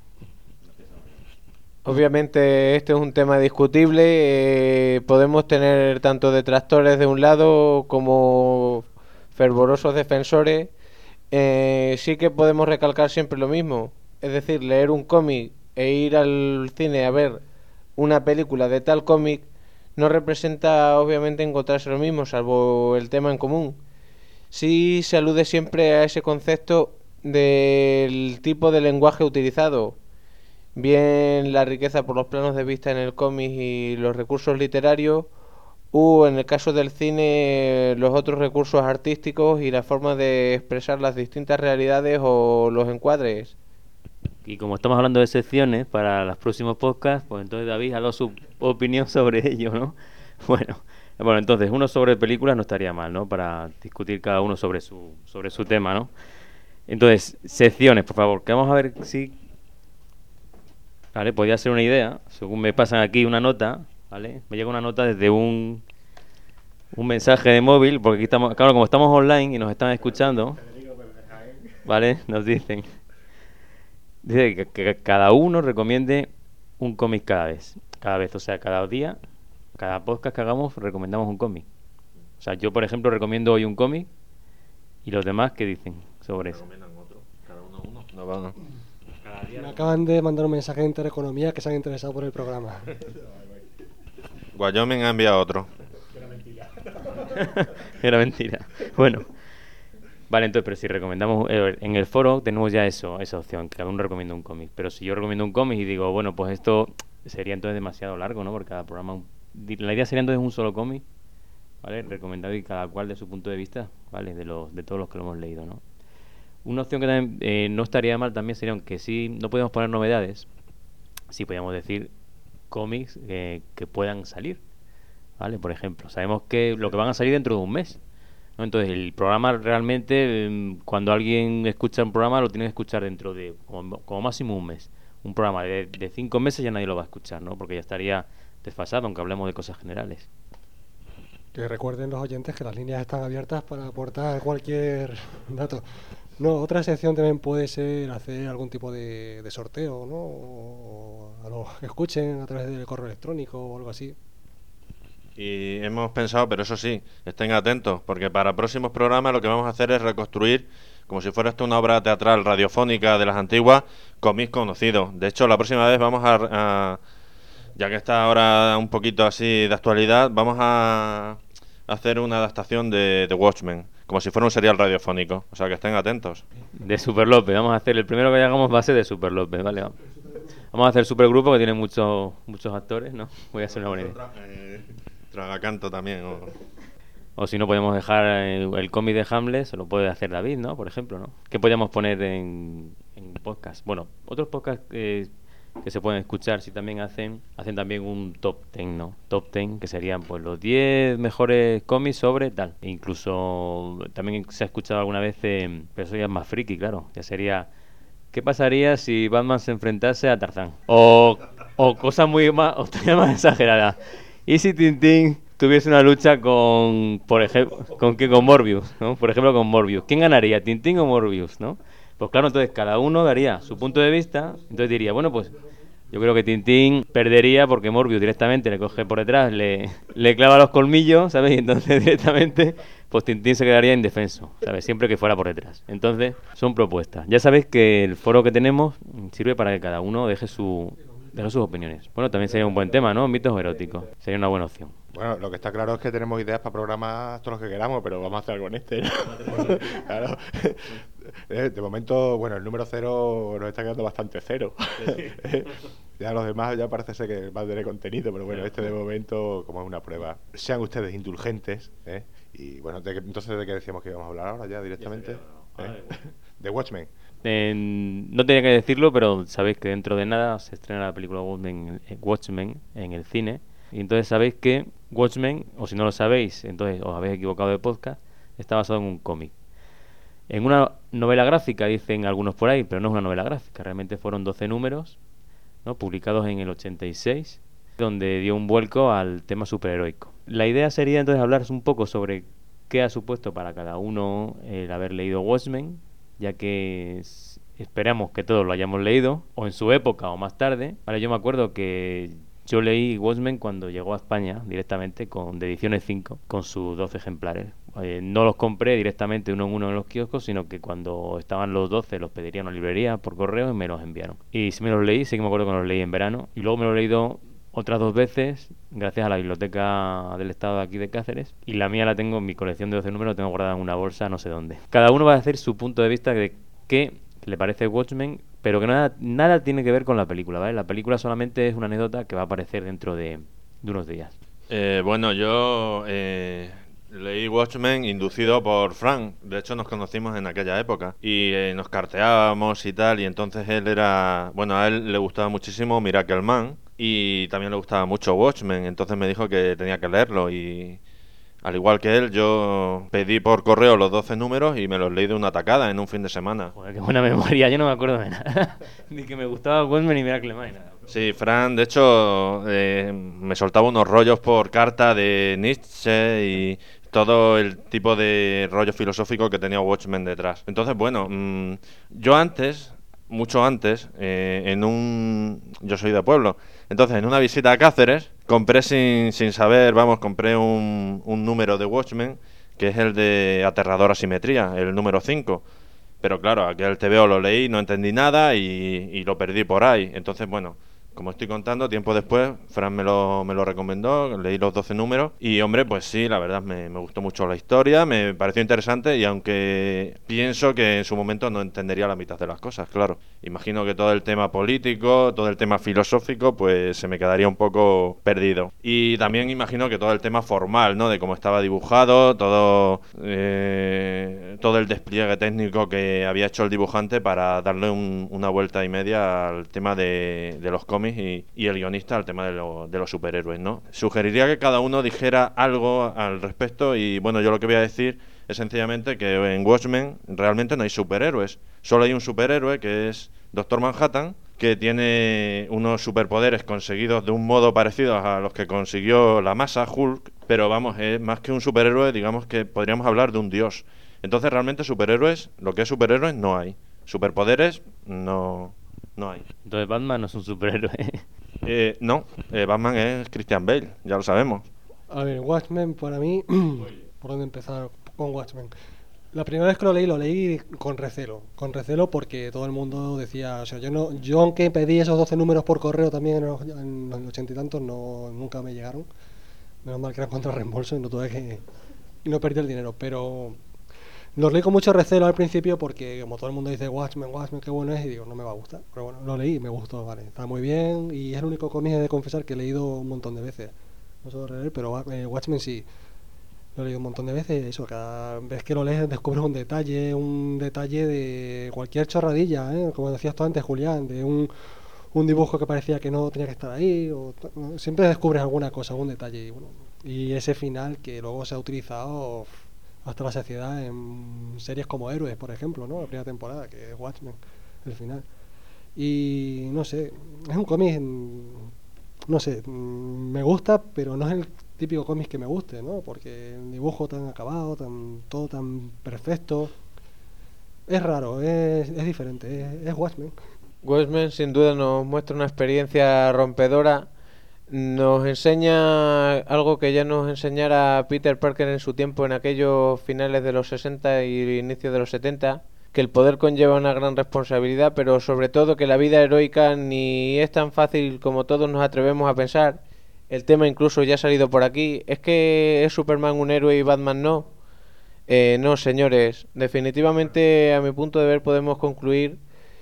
Obviamente este es un tema discutible, podemos tener tanto detractores de un lado como fervorosos defensores. Sí que podemos recalcar siempre lo mismo, es decir, leer un cómic e ir al cine a ver una película de tal cómic no representa obviamente encontrarse lo mismo, salvo el tema en común. Sí se alude siempre a ese concepto del tipo de lenguaje utilizado, bien la riqueza por los planos de vista en el cómic y los recursos literarios, o en el caso del cine los otros recursos artísticos y la forma de expresar las distintas realidades o los encuadres. Y como estamos hablando de secciones para los próximos podcasts, pues entonces David ha dado su opinión sobre ello, ¿no? Bueno, entonces uno sobre películas no estaría mal, ¿no? Para discutir cada uno sobre su tema, ¿no? Entonces, secciones, por favor, que vamos a ver si... Vale, podría ser una idea, según me pasan aquí una nota, ¿vale? Me llega una nota desde un mensaje de móvil, porque aquí estamos, claro, como estamos online y nos están escuchando, ¿vale? Nos dice que cada uno recomiende un cómic cada vez, o sea, cada día, cada podcast que hagamos recomendamos un cómic. O sea, yo por ejemplo recomiendo hoy un cómic y los demás ¿qué dicen sobre eso? Cada uno. No van. Me acaban de mandar un mensaje de Intereconomía que se han interesado por el programa. Wyoming ha enviado otro. Era mentira. Bueno. Vale, entonces, pero si recomendamos... en el foro tenemos ya esa opción, que cada uno recomienda un cómic. Pero si yo recomiendo un cómic y digo, bueno, pues esto sería entonces demasiado largo, ¿no? Porque cada programa... La idea sería entonces un solo cómic ¿vale? Recomendado y cada cual de su punto de vista, ¿vale? De todos los que lo hemos leído, ¿no? Una opción que también no estaría mal también sería, aunque sí no podemos poner novedades, sí podríamos decir cómics que puedan salir, ¿vale? Por ejemplo, sabemos que lo que van a salir dentro de un mes, ¿no? Entonces el programa realmente, cuando alguien escucha un programa, lo tiene que escuchar dentro de como máximo un mes. Un programa de 5 meses ya nadie lo va a escuchar, ¿no? Porque ya estaría desfasado, aunque hablemos de cosas generales. Que recuerden los oyentes que las líneas están abiertas para aportar cualquier dato. No, otra sección también puede ser hacer algún tipo de sorteo, ¿no? O a los que escuchen a través del correo electrónico o algo así. Y hemos pensado, pero eso sí, estén atentos, porque para próximos programas lo que vamos a hacer es reconstruir, como si fuera esto una obra teatral radiofónica de las antiguas, cómics conocidos. De hecho, la próxima vez vamos ya que está ahora un poquito así de actualidad, vamos a hacer una adaptación de The Watchmen, como si fuera un serial radiofónico. O sea, que estén atentos. De Super López, vamos a hacer el primero que hagamos va a ser de Super López, ¿vale? Vamos a hacer supergrupo que tiene muchos actores, ¿no? Voy a hacer una buena idea. Tragacanto también. O si no, podemos dejar el cómic de Hamlet, se lo puede hacer David, ¿no? Por ejemplo, ¿no? ¿Qué podríamos poner en podcast? Bueno, otros podcasts que se pueden escuchar, si también hacen también un top 10, ¿no? Top 10, que serían pues los 10 mejores cómics sobre tal. E incluso también se ha escuchado alguna vez, pero eso ya es más friki, claro. Ya sería, ¿qué pasaría si Batman se enfrentase a Tarzán? O cosas o todavía más exageradas. ¿Y si Tintín tuviese una lucha por ejemplo, con Morbius, ¿no? Por ejemplo, con Morbius. ¿Quién ganaría, Tintín o Morbius, no? Pues claro, entonces cada uno daría su punto de vista. Entonces diría, bueno, pues yo creo que Tintín perdería porque Morbius directamente le coge por detrás, le clava los colmillos, ¿sabes? Y entonces directamente, pues Tintín se quedaría indefenso, ¿sabes? Siempre que fuera por detrás. Entonces, son propuestas. Ya sabéis que el foro que tenemos sirve para que cada uno deje sus opiniones. Bueno, también sería un buen tema, ¿no? Mitos eróticos. Sería una buena opción. Bueno, lo que está claro es que tenemos ideas para programas todos los que queramos, pero vamos a hacer algo en este, ¿no? Claro. De momento, bueno, el número 0 nos está quedando bastante cero. Ya los demás ya parece ser que va a tener contenido, pero bueno, este de momento, como es una prueba, sean ustedes indulgentes, ¿eh? Y bueno, entonces, ¿de qué decíamos que íbamos a hablar ahora ya directamente? De Watchmen. No tenía que decirlo, pero sabéis que dentro de nada se estrena la película Watchmen en el cine. Y entonces sabéis que Watchmen, o si no lo sabéis, entonces os habéis equivocado de podcast, está basado en un cómic. En una novela gráfica, dicen algunos por ahí, pero no es una novela gráfica. Realmente fueron 12 números, ¿no? Publicados en el 86, donde dio un vuelco al tema superheroico. La idea sería entonces hablar un poco sobre qué ha supuesto para cada uno el haber leído Watchmen, ya que esperamos que todos lo hayamos leído, o en su época o más tarde. Vale, yo me acuerdo que yo leí Watchmen cuando llegó a España directamente de ediciones 5, con sus 12 ejemplares. No los compré directamente uno en uno en los kioscos, sino que cuando estaban los 12 los pediría a una librería por correo y me los enviaron. Y sí me los leí, sí que me acuerdo que me los leí en verano, y luego me los he leído otras 2 veces gracias a la biblioteca del estado de aquí de Cáceres, y la mía la tengo en mi colección de 12 números, la tengo guardada en una bolsa no sé dónde. Cada uno va a hacer su punto de vista de qué le parece Watchmen, pero que nada tiene que ver con la película, ¿vale? La película solamente es una anécdota que va a aparecer dentro de unos días. Bueno, yo leí Watchmen inducido por Frank. De hecho, nos conocimos en aquella época y nos carteábamos y tal, y entonces a él le gustaba muchísimo Miracle Man y también le gustaba mucho Watchmen, entonces me dijo que tenía que leerlo y al igual que él, yo pedí por correo los 12 números y me los leí de una tacada en un fin de semana. Joder, qué buena memoria, yo no me acuerdo de nada. Ni que me gustaba Watchmen ni Miracle Man ni nada. Sí, Fran, de hecho, me soltaba unos rollos por carta de Nietzsche y todo el tipo de rollo filosófico que tenía Watchmen detrás. Entonces, bueno, yo antes, mucho antes, yo soy de pueblo, entonces en una visita a Cáceres, compré sin saber, compré un número de Watchmen, que es el de Aterradora Simetría, el número 5. Pero claro, aquel TVO lo leí, no entendí nada y lo perdí por ahí. Entonces, bueno, como estoy contando, tiempo después, Fran me lo recomendó, leí los 12 números y, hombre, pues sí, la verdad me gustó mucho la historia, me pareció interesante y aunque pienso que en su momento no entendería la mitad de las cosas, claro. Imagino que todo el tema político, todo el tema filosófico, pues se me quedaría un poco perdido. Y también imagino que todo el tema formal, ¿no? De cómo estaba dibujado, todo el despliegue técnico que había hecho el dibujante para darle una vuelta y media al tema de los cómics y el guionista al tema de los superhéroes, ¿no? Sugeriría que cada uno dijera algo al respecto y, bueno, yo lo que voy a decir es sencillamente que en Watchmen realmente no hay superhéroes. Solo hay un superhéroe que es Doctor Manhattan, que tiene unos superpoderes conseguidos de un modo parecido a los que consiguió la masa, Hulk, pero vamos, es más que un superhéroe, digamos que podríamos hablar de un dios. Entonces realmente superhéroes, lo que es superhéroes no hay. Superpoderes no hay. Entonces Batman no es un superhéroe. No, Batman es Christian Bale, ya lo sabemos. A ver, Watchmen para mí, ¿por dónde empezar con Watchmen? La primera vez que lo leí con recelo porque todo el mundo decía, o sea, yo aunque pedí esos 12 números por correo también en los 80 y tantos, nunca me llegaron. Menos mal que eran contra reembolso y no perdí el dinero, pero los leí con mucho recelo al principio porque como todo el mundo dice Watchmen, qué bueno es, y digo, no me va a gustar. Pero bueno, lo leí y me gustó, vale, está muy bien y es el único cómic, he de confesar, que he leído un montón de veces. No suelo leer, pero Watchmen sí. Lo he leído un montón de veces, eso, cada vez que lo lees descubres un detalle de cualquier chorradilla, ¿eh? Como decías tú antes, Julián, de un dibujo que parecía que no tenía que estar ahí, siempre descubres alguna cosa, algún detalle, y, bueno, y ese final que luego se ha utilizado hasta la saciedad en series como Héroes, por ejemplo, ¿no? La primera temporada, que es Watchmen, el final. Y no sé, es un cómic, no sé, me gusta, pero no es el típico cómic que me guste, ¿no? Porque el dibujo tan acabado, todo tan perfecto, es raro, es diferente, es Watchmen. Watchmen sin duda nos muestra una experiencia rompedora, nos enseña algo que ya nos enseñara Peter Parker en su tiempo, en aquellos finales de los 60 y inicios de los 70, que el poder conlleva una gran responsabilidad, pero sobre todo que la vida heroica ni es tan fácil como todos nos atrevemos a pensar. El tema incluso ya ha salido por aquí. ¿Es que es Superman un héroe y Batman no? No, señores. Definitivamente, a mi punto de ver, podemos concluir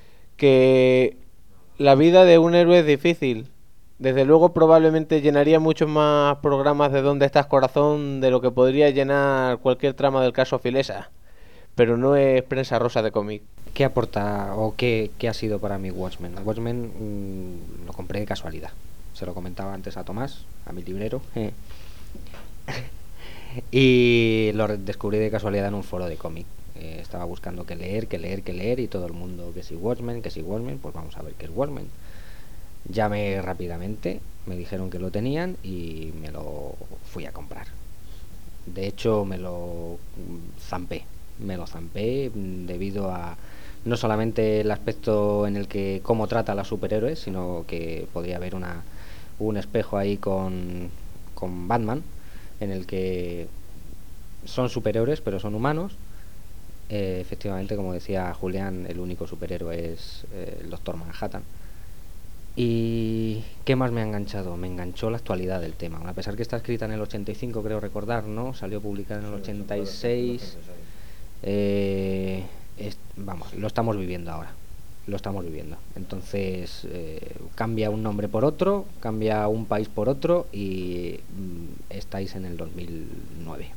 que la vida de un héroe es difícil. Desde luego, probablemente llenaría muchos más programas de ¿Dónde estás, corazón? De lo que podría llenar cualquier trama del caso Filesa. Pero no es prensa rosa de cómic. ¿Qué aporta o qué ha sido para mí Watchmen? Watchmen lo compré de casualidad. Se lo comentaba antes a Tomás, a mi librero. Y lo descubrí de casualidad en un foro de cómic. Estaba buscando qué leer y todo el mundo que si Watchmen, pues vamos a ver qué es Watchmen. Llamé rápidamente, me dijeron que lo tenían y me lo fui a comprar. De hecho me lo zampé debido a no solamente el aspecto en el que cómo trata a los superhéroes, sino que podría haber un espejo ahí con Batman, en el que son superhéroes pero son humanos. Efectivamente, como decía Julián, el único superhéroe es el Doctor Manhattan. ¿Y qué más me ha enganchado? Me enganchó la actualidad del tema, a pesar que está escrita en el 85, creo recordar, ¿no? Salió publicada en el 86. Vamos, lo estamos viviendo ahora. Entonces cambia un nombre por otro, cambia un país por otro y estáis en el 2009.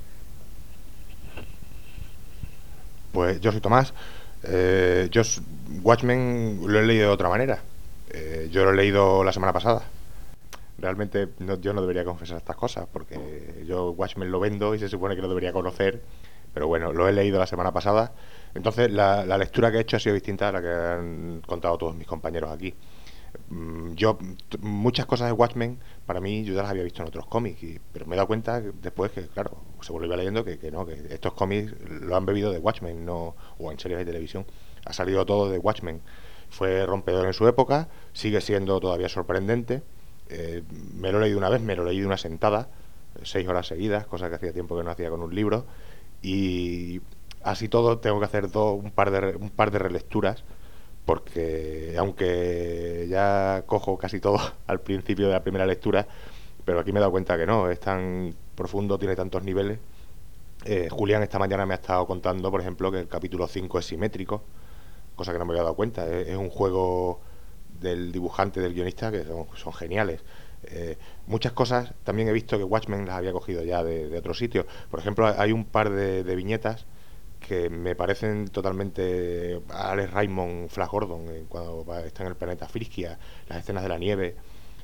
Pues yo soy Tomás. Watchmen lo he leído de otra manera. Yo lo he leído la semana pasada. Realmente yo no debería confesar estas cosas porque yo Watchmen lo vendo y se supone que lo debería conocer, pero bueno, lo he leído la semana pasada. Entonces la lectura que he hecho ha sido distinta a la que han contado todos mis compañeros aquí. Muchas cosas de Watchmen para mí yo ya las había visto en otros cómics, pero me he dado cuenta después que, claro, según lo iba leyendo, que estos cómics lo han bebido de Watchmen, no, o en series de televisión. Ha salido todo de Watchmen. Fue rompedor en su época, sigue siendo todavía sorprendente. Me lo he leído una vez, me lo leí de una sentada, 6 horas seguidas, cosa que hacía tiempo que no hacía con un libro, y así todo tengo que hacer un par de relecturas porque aunque ya cojo casi todo al principio de la primera lectura, pero aquí me he dado cuenta que no, es tan profundo, tiene tantos niveles. Julián esta mañana me ha estado contando, por ejemplo, que el capítulo 5 es simétrico, cosa que no me había dado cuenta. Es un juego del dibujante, del guionista, que son geniales. Muchas cosas también he visto que Watchmen las había cogido ya de otro sitio. Por ejemplo, hay un par de viñetas que me parecen totalmente a Alex Raymond, Flash Gordon, cuando está en el planeta Friskia, las escenas de la nieve.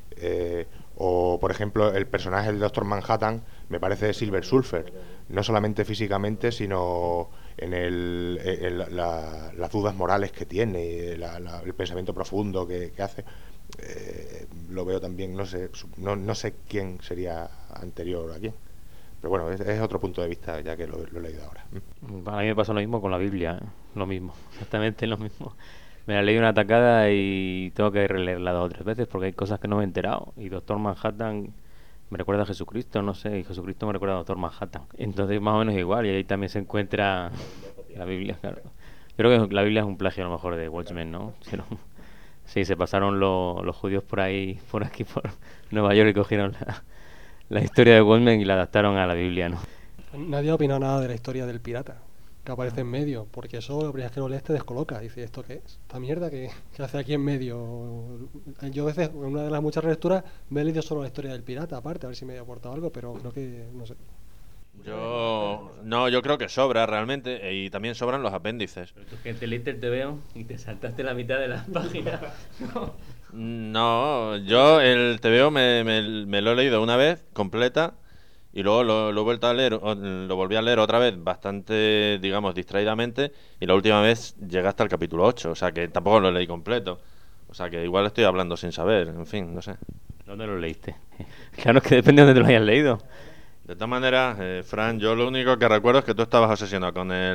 O por ejemplo el personaje del Doctor Manhattan me parece Silver Surfer, no solamente físicamente sino en las dudas morales que tiene, el pensamiento profundo que hace. Lo veo también, no sé quién sería anterior a quién, pero bueno, es otro punto de vista ya que lo he leído ahora. A mí me pasa lo mismo con la Biblia, ¿eh? Lo mismo, exactamente lo mismo. Me la leí una tacada y tengo que releerla 2 o 3 veces porque hay cosas que no me he enterado. Y Doctor Manhattan me recuerda a Jesucristo, no sé, y Jesucristo me recuerda a Doctor Manhattan. Entonces más o menos igual, y ahí también se encuentra la Biblia, claro. Yo creo que la Biblia es un plagio a lo mejor de Watchmen, ¿no? Pero, sí, se pasaron los judíos por ahí, por aquí, por Nueva York y cogieron la historia de Watchmen y la adaptaron a la Biblia, ¿no? Nadie ha opinado nada de la historia del pirata que aparece en medio, porque eso la primera vez que lo lees te descoloca. Dices, ¿esto qué es? ¿Esta mierda que hace aquí en medio? Yo a veces, en una de las muchas relecturas, me he leído solo la historia del pirata, aparte, a ver si me he aportado algo, pero creo que, no sé. Yo creo que sobra realmente, y también sobran los apéndices. Pero tú que te leíste el TVO y te saltaste la mitad de la página. No, yo el TVO me lo he leído una vez completa y luego lo he vuelto a leer, lo volví a leer otra vez bastante, digamos, distraídamente, y la última vez llegué hasta el capítulo 8, o sea que tampoco lo leí completo. O sea que igual estoy hablando sin saber, en fin, no sé. ¿Dónde lo leíste? Claro que depende de dónde te lo hayas leído. De todas maneras, Fran, yo lo único que recuerdo es que tú estabas obsesionado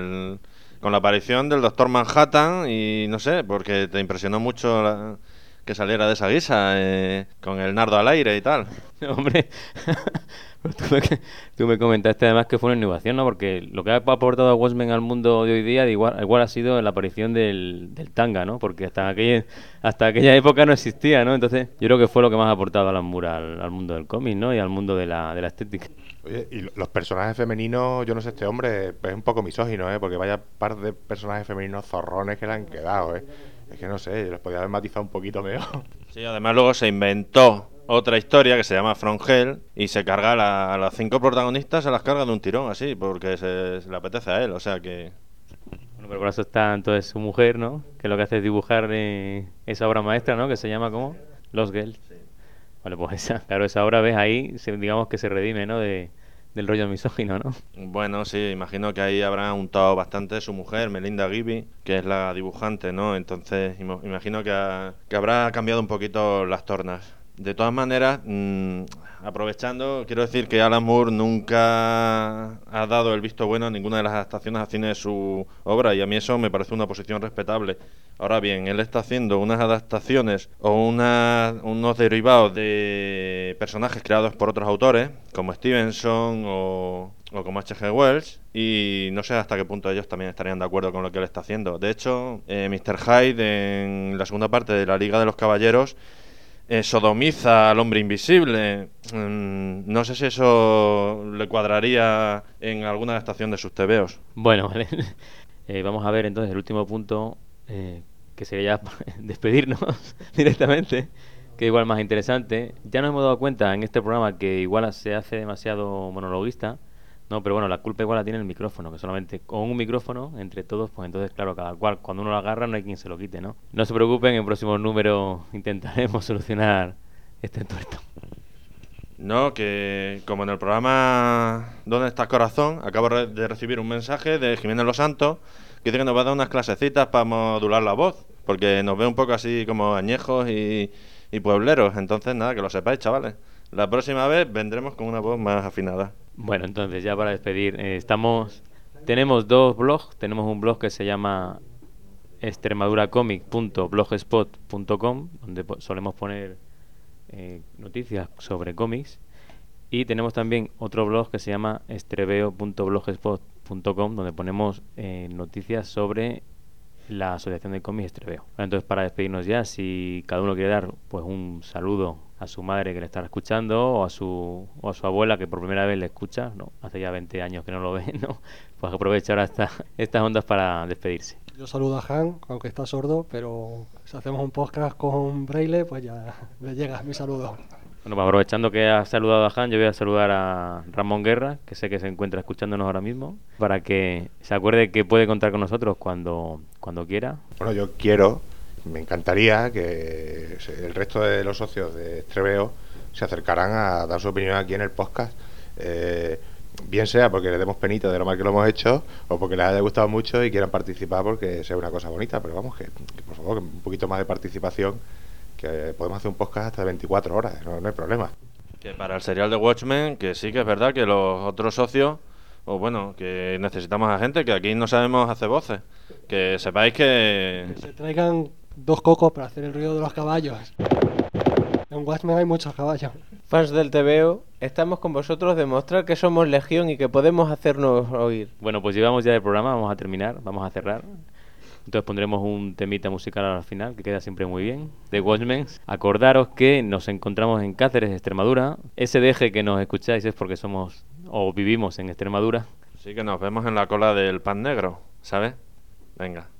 con la aparición del Doctor Manhattan y no sé, porque te impresionó mucho que saliera de esa guisa, con el nardo al aire y tal. Hombre, pues tú me comentaste además que fue una innovación, ¿no? Porque lo que ha aportado Watchmen al mundo de hoy día igual ha sido la aparición del tanga, ¿no? Porque hasta aquella época no existía, ¿no? Entonces yo creo que fue lo que más ha aportado Alan Moore al mundo del cómic, ¿no? Y al mundo de la estética. Oye, y los personajes femeninos, yo no sé, este hombre es un poco misógino, porque vaya par de personajes femeninos zorrones que le han quedado, Es que no sé, los podía haber matizado un poquito mejor. Sí, además luego se inventó otra historia que se llama From Hell y se carga a las 5 protagonistas, se las carga de un tirón, así, porque se le apetece a él, o sea que... Bueno, pero por eso está entonces su mujer, ¿no? Que lo que hace es dibujar esa obra maestra, ¿no? Que se llama, ¿cómo? Los Girls. Sí. Vale, pues esa obra, ves ahí, digamos que se redime, ¿no? Del rollo misógino, ¿no? Bueno, sí, imagino que ahí habrá untado bastante su mujer, Melinda Gibby, que es la dibujante, ¿no? Entonces, imagino que habrá cambiado un poquito las tornas. De todas maneras, aprovechando, quiero decir que Alan Moore nunca ha dado el visto bueno a ninguna de las adaptaciones a cine de su obra, y a mí eso me parece una posición respetable. Ahora bien, él está haciendo unas adaptaciones o unos derivados de personajes creados por otros autores, como Stevenson o como H.G. Wells, y no sé hasta qué punto ellos también estarían de acuerdo con lo que él está haciendo. De hecho, Mr. Hyde, en la segunda parte de la Liga de los Caballeros, sodomiza al hombre invisible. No sé si eso le cuadraría en alguna adaptación de sus tebeos. Bueno, vale. Vamos a ver entonces el último punto, que sería ya despedirnos directamente, que igual más interesante. Ya nos hemos dado cuenta en este programa que igual se hace demasiado monologuista, ¿no? Pero bueno, la culpa igual la tiene el micrófono, que solamente con un micrófono entre todos, pues entonces claro, cada cual, cuando uno lo agarra no hay quien se lo quite, ¿no? No se preocupen, en próximos números intentaremos solucionar este entuerto. No, que como en el programa ¿Dónde está Corazón? Acabo de recibir un mensaje de Jiménez Los Santos que dice que nos va a dar unas clasecitas para modular la voz, porque nos ve un poco así como añejos y puebleros. Entonces nada, que lo sepáis, chavales. La próxima vez vendremos con una voz más afinada. Bueno, entonces ya para despedir, tenemos 2 blogs. Tenemos un blog que se llama extremaduracomic.blogspot.com, donde solemos poner noticias sobre cómics, y tenemos también otro blog que se llama estreveo.blogspot.com, donde ponemos noticias sobre la Asociación de Cómics Estreveo. Entonces, para despedirnos ya, si cada uno quiere dar pues un saludo a su madre que le estará escuchando, o a su abuela que por primera vez le escucha, ¿no? Hace ya 20 años que no lo ve, ¿no? Pues aprovecha ahora estas ondas para despedirse. Yo saludo a Han, aunque está sordo, pero si hacemos un podcast con braille, pues ya le llega mi saludo. Bueno, pues aprovechando que has saludado a Han, yo voy a saludar a Ramón Guerra, que sé que se encuentra escuchándonos ahora mismo, para que se acuerde que puede contar con nosotros cuando quiera. Bueno, me encantaría que el resto de los socios de Estreveo se acercaran a dar su opinión aquí en el podcast. Bien sea porque les demos penita de lo mal que lo hemos hecho, o porque les haya gustado mucho y quieran participar porque sea una cosa bonita. Pero vamos, que por favor, que un poquito más de participación, que podemos hacer un podcast hasta de 24 horas, no hay problema. Que para el serial de Watchmen, que sí que es verdad que los otros socios, o bueno, que necesitamos a gente, que aquí no sabemos hacer voces. Que sepáis que Se traigan 2 cocos para hacer el ruido de los caballos. En Watchmen hay muchos caballos. Fans del TVO, estamos con vosotros demostrar que somos legión y que podemos hacernos oír. Bueno, pues llevamos ya el programa, vamos a terminar, vamos a cerrar. Entonces pondremos un temita musical al final, que queda siempre muy bien, de Watchmen. Acordaros que nos encontramos en Cáceres, Extremadura. Ese deje que nos escucháis es porque somos o vivimos en Extremadura. sí que nos vemos en la cola del pan negro, ¿sabes? Venga.